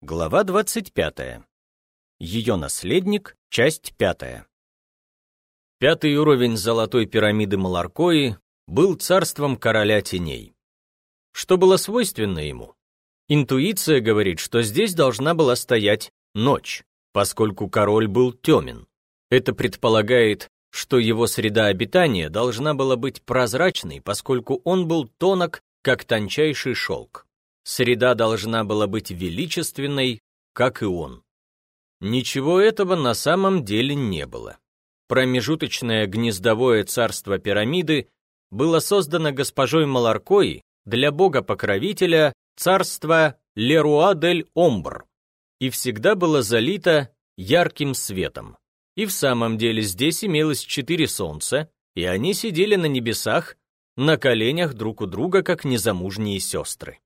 Глава 25. Ее наследник, часть 5. Пятый уровень золотой пирамиды Маларкои был царством короля теней. Что было свойственно ему? Интуиция говорит, что здесь должна была стоять ночь, поскольку король был темен. Это предполагает, что его среда обитания должна была быть прозрачной, поскольку он был тонок, как тончайший шелк. Среда должна была быть величественной, как и он. Ничего этого на самом деле не было. Промежуточное гнездовое царство пирамиды было создано госпожой Маларкои для бога-покровителя царства Леруа-дель-Омбр и всегда было залито ярким светом. И в самом деле здесь имелось 4 солнца, и они сидели на небесах, на коленях друг у друга, как незамужние сестры.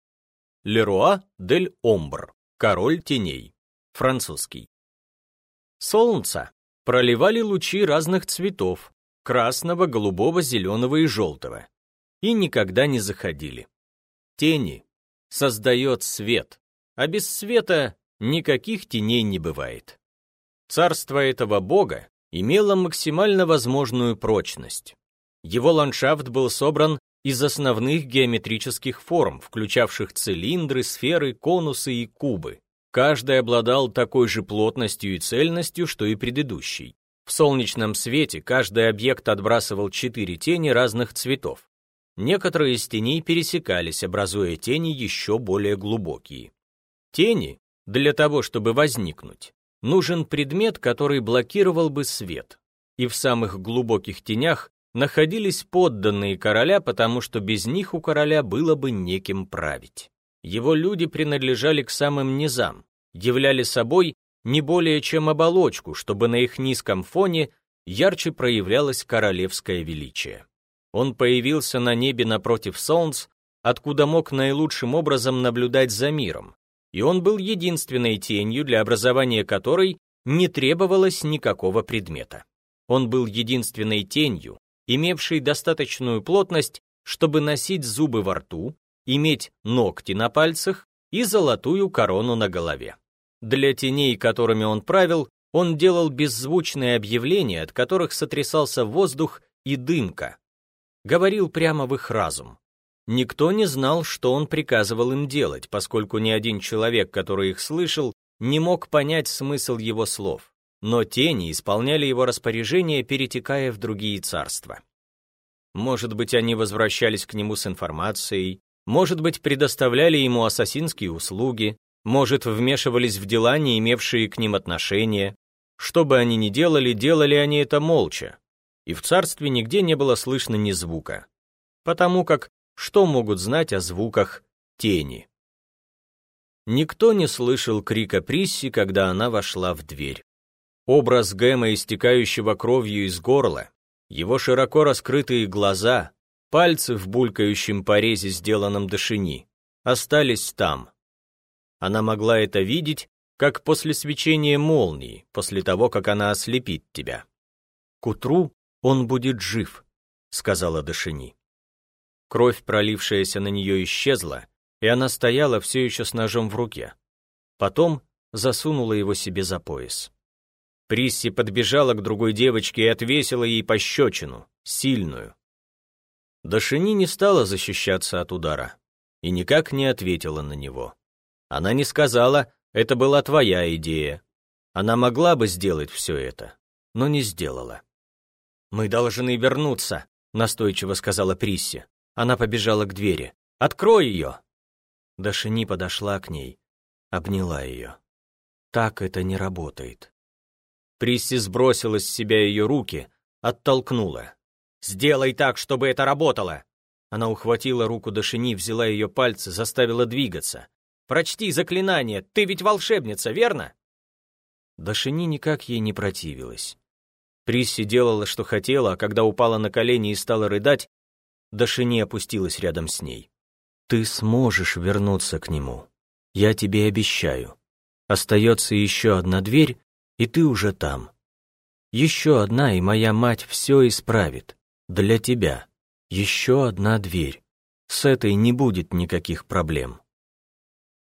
Леруа-дель-Омбр, король теней, французский. Солнца проливали лучи разных цветов, красного, голубого, зеленого и желтого, и никогда не заходили. Тени создает свет, а без света никаких теней не бывает. Царство этого бога имело максимально возможную прочность. Его ландшафт был собран из основных геометрических форм, включавших цилиндры, сферы, конусы и кубы. Каждый обладал такой же плотностью и цельностью, что и предыдущий. В солнечном свете каждый объект отбрасывал 4 тени разных цветов. Некоторые из теней пересекались, образуя тени еще более глубокие. Тени, для того чтобы возникнуть, нужен предмет, который блокировал бы свет. И в самых глубоких тенях находились подданные короля, потому что без них у короля было бы некем править. Его люди принадлежали к самым низам, являли собой не более чем оболочку, чтобы на их низком фоне ярче проявлялось королевское величие. Он появился на небе напротив солнц, откуда мог наилучшим образом наблюдать за миром, и он был единственной тенью, для образования которой не требовалось никакого предмета. Он был единственной тенью, имевшей достаточную плотность, чтобы носить зубы во рту, иметь ногти на пальцах и золотую корону на голове. Для теней, которыми он правил, он делал беззвучные объявления, от которых сотрясался воздух и дымка. Говорил прямо в их разум. Никто не знал, что он приказывал им делать, поскольку ни один человек, который их слышал, не мог понять смысл его слов. Но тени исполняли его распоряжения, перетекая в другие царства. Может быть, они возвращались к нему с информацией, может быть, предоставляли ему ассасинские услуги, может, вмешивались в дела, не имевшие к ним отношения. Что бы они ни делали, делали они это молча. И в царстве нигде не было слышно ни звука. Потому как что могут знать о звуках тени? Никто не слышал крика Присси, когда она вошла в дверь. Образ Гэма, истекающего кровью из горла, его широко раскрытые глаза, пальцы в булькающем порезе, сделанном Дашини, остались там. Она могла это видеть, как после свечения молнии, после того, как она ослепит тебя. «К утру он будет жив», — сказала Дашини. Кровь, пролившаяся на нее, исчезла, и она стояла все еще с ножом в руке. Потом засунула его себе за пояс. Присси подбежала к другой девочке и отвесила ей пощечину, сильную. Дашини не стала защищаться от удара и никак не ответила на него. Она не сказала: «Это была твоя идея». Она могла бы сделать все это, но не сделала. «Мы должны вернуться», — настойчиво сказала Присси. Она побежала к двери. «Открой ее!» Дашини подошла к ней, обняла ее. «Так это не работает». Присси сбросила с себя ее руки, оттолкнула. «Сделай так, чтобы это работало!» Она ухватила руку Дашини, взяла ее пальцы, заставила двигаться. «Прочти заклинание, ты ведь волшебница, верно?» Дашини никак ей не противилась. Присси делала, что хотела, а когда упала на колени и стала рыдать, Дашини опустилась рядом с ней. «Ты сможешь вернуться к нему. Я тебе обещаю. Остается еще одна дверь, и ты уже там. Еще одна, и моя мать все исправит. Для тебя. Еще одна дверь. С этой не будет никаких проблем».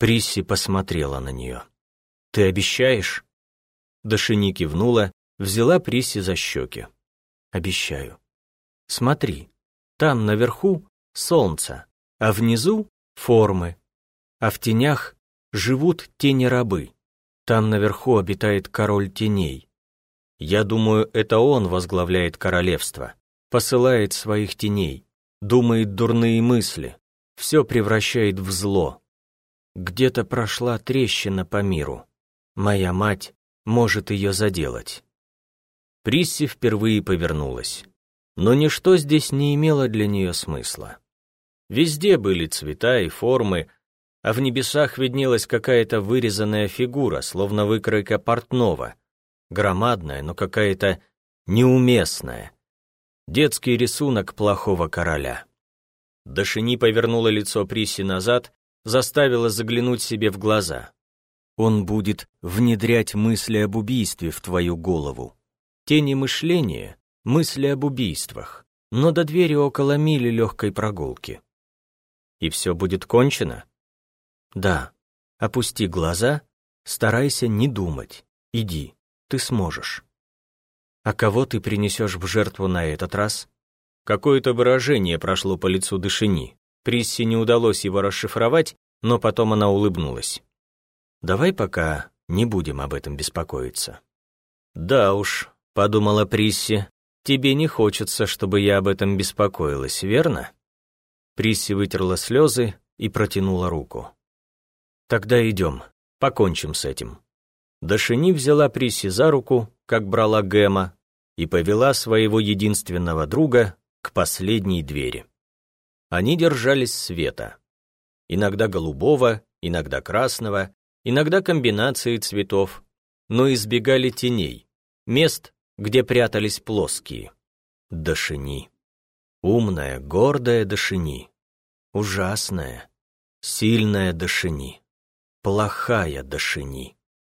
Присси посмотрела на нее. «Ты обещаешь?» Дашини кивнула, взяла Присси за щеки. «Обещаю. Смотри, там наверху солнце, а внизу формы, а в тенях живут тени-рабы. Там наверху обитает король теней. Я думаю, это он возглавляет королевство, посылает своих теней, думает дурные мысли, все превращает в зло. Где-то прошла трещина по миру. Моя мать может ее заделать». Присси впервые повернулась. Но ничто здесь не имело для нее смысла. Везде были цвета и формы, а в небесах виднелась какая-то вырезанная фигура, словно выкройка портного, громадная, но какая-то неуместная. Детский рисунок плохого короля. Дашини повернула лицо Присси назад, заставила заглянуть себе в глаза. «Он будет внедрять мысли об убийстве в твою голову. Тени мышления, мысли об убийствах, но до двери около мили легкой прогулки. И все будет кончено? Да. Опусти глаза, старайся не думать. Иди, ты сможешь. А кого ты принесешь в жертву на этот раз?» Какое-то выражение прошло по лицу Дашини. Присси не удалось его расшифровать, но потом она улыбнулась. «Давай пока не будем об этом беспокоиться». «Да уж», — подумала Присси, — «тебе не хочется, чтобы я об этом беспокоилась, верно?» Присси вытерла слезы и протянула руку. «Тогда идем, покончим с этим». Дашини взяла Присси за руку, как брала Гэма, и повела своего единственного друга к последней двери. Они держались света. Иногда голубого, иногда красного, иногда комбинации цветов, но избегали теней, мест, где прятались плоские. Дашини. Умная, гордая Дашини. Ужасная, сильная Дашини. Плохая Дашини.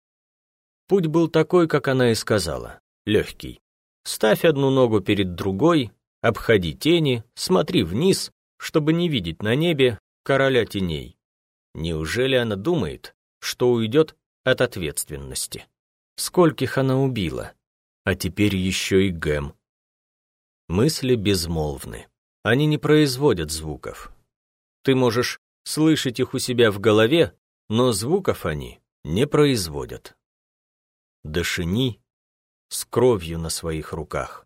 Путь был такой, как она и сказала, легкий. Ставь одну ногу перед другой, обходи тени, смотри вниз, чтобы не видеть на небе короля теней. Неужели она думает, что уйдет от ответственности? Скольких она убила? А теперь еще и Гэм. Мысли безмолвны. Они не производят звуков. Ты можешь слышать их у себя в голове, но звуков они не производят. Дашини с кровью на своих руках.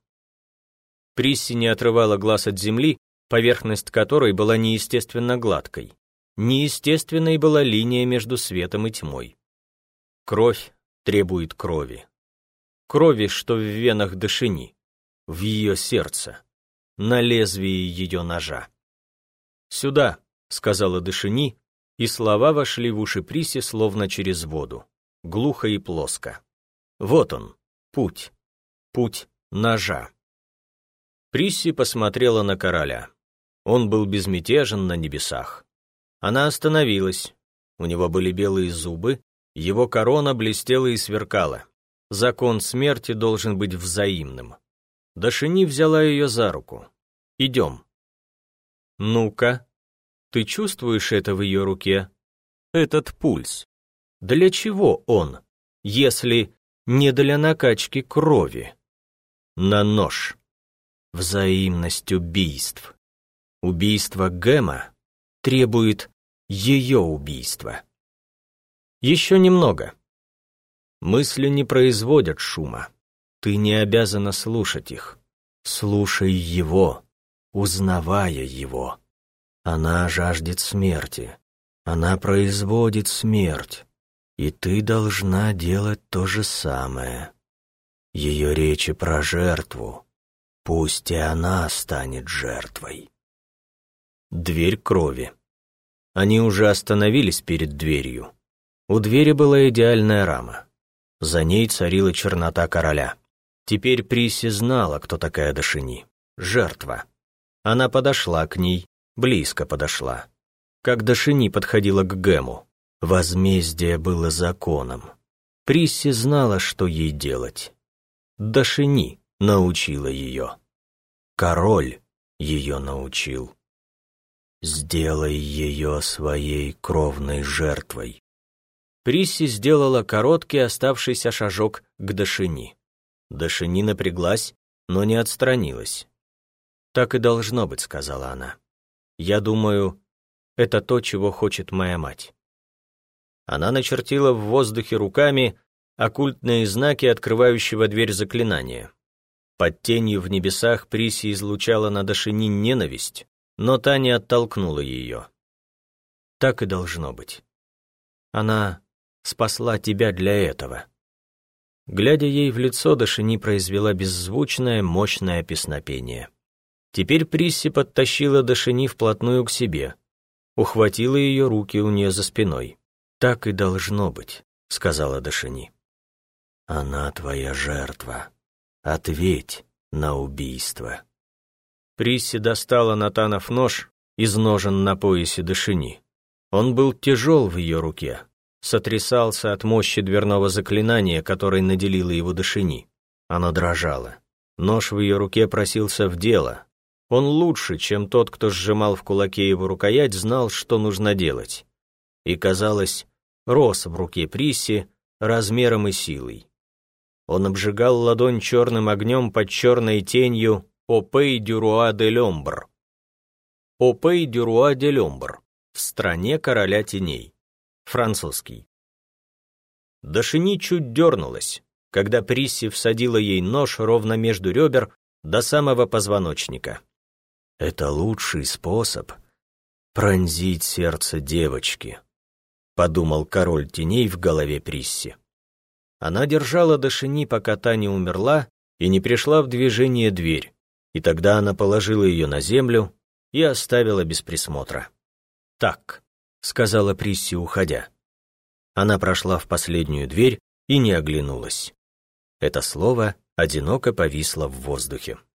Присси не отрывала глаз от земли, поверхность которой была неестественно гладкой. Неестественной была линия между светом и тьмой. Кровь требует крови. Крови, что в венах Дашини, в ее сердце, на лезвии ее ножа. «Сюда», — сказала Дашини, и слова вошли в уши Присси словно через воду, глухо и плоско. «Вот он, путь, путь ножа». Присси посмотрела на короля. Он был безмятежен на небесах. Она остановилась. У него были белые зубы, его корона блестела и сверкала. Закон смерти должен быть взаимным. Дашини взяла ее за руку. «Идем». «Ну-ка, ты чувствуешь это в ее руке? Этот пульс. Для чего он, если не для накачки крови?» «На нож. Взаимность убийств. Убийство Гэма требует ее убийства. Еще немного. Мысли не производят шума. Ты не обязана слушать их. Слушай его, узнавая его. Она жаждет смерти. Она производит смерть. И ты должна делать то же самое. Ее речи про жертву. Пусть и она станет жертвой. Дверь крови. Они уже остановились перед дверью. У двери была идеальная рама. За ней царила чернота короля. Теперь Присси знала, кто такая Дашини. Жертва. Она подошла к ней, близко подошла. Как Дашини подходила к Гэму. Возмездие было законом. Присси знала, что ей делать. Дашини научила ее. Король ее научил. «Сделай ее своей кровной жертвой». Присси сделала короткий оставшийся шажок к Дашини. Дашини напряглась, но не отстранилась. «Так и должно быть», — сказала она. «Я думаю, это то, чего хочет моя мать». Она начертила в воздухе руками оккультные знаки открывающего дверь заклинания. Под тенью в небесах Присси излучала на Дашини ненависть, но та не оттолкнула ее. «Так и должно быть. Она спасла тебя для этого». Глядя ей в лицо, Дашини произвела беззвучное, мощное песнопение. Теперь Присси подтащила Дашини вплотную к себе, ухватила ее руки у нее за спиной. «Так и должно быть», — сказала Дашини. «Она твоя жертва. Ответь на убийство». Присси достала Натанов нож из ножен на поясе Дашини. Он был тяжел в ее руке, сотрясался от мощи дверного заклинания, которой наделила его Дашини. Она дрожала. Нож в ее руке просился в дело. Он лучше, чем тот, кто сжимал в кулаке его рукоять, знал, что нужно делать. И, казалось, рос в руке Присси размером и силой. Он обжигал ладонь черным огнем под черной тенью «Опей дю руа де Лёмбр». «Опей дю руа де Лёмбр» в стране короля теней. Французский. Дашини чуть дернулась, когда Присси всадила ей нож ровно между ребер до самого позвоночника. «Это лучший способ пронзить сердце девочки», — подумал король теней в голове Присси. Она держала Дашини, пока та не умерла и не пришла в движение дверь, и тогда она положила ее на землю и оставила без присмотра. «Так», — сказала Присси, уходя. Она прошла в последнюю дверь и не оглянулась. Это слово одиноко повисло в воздухе.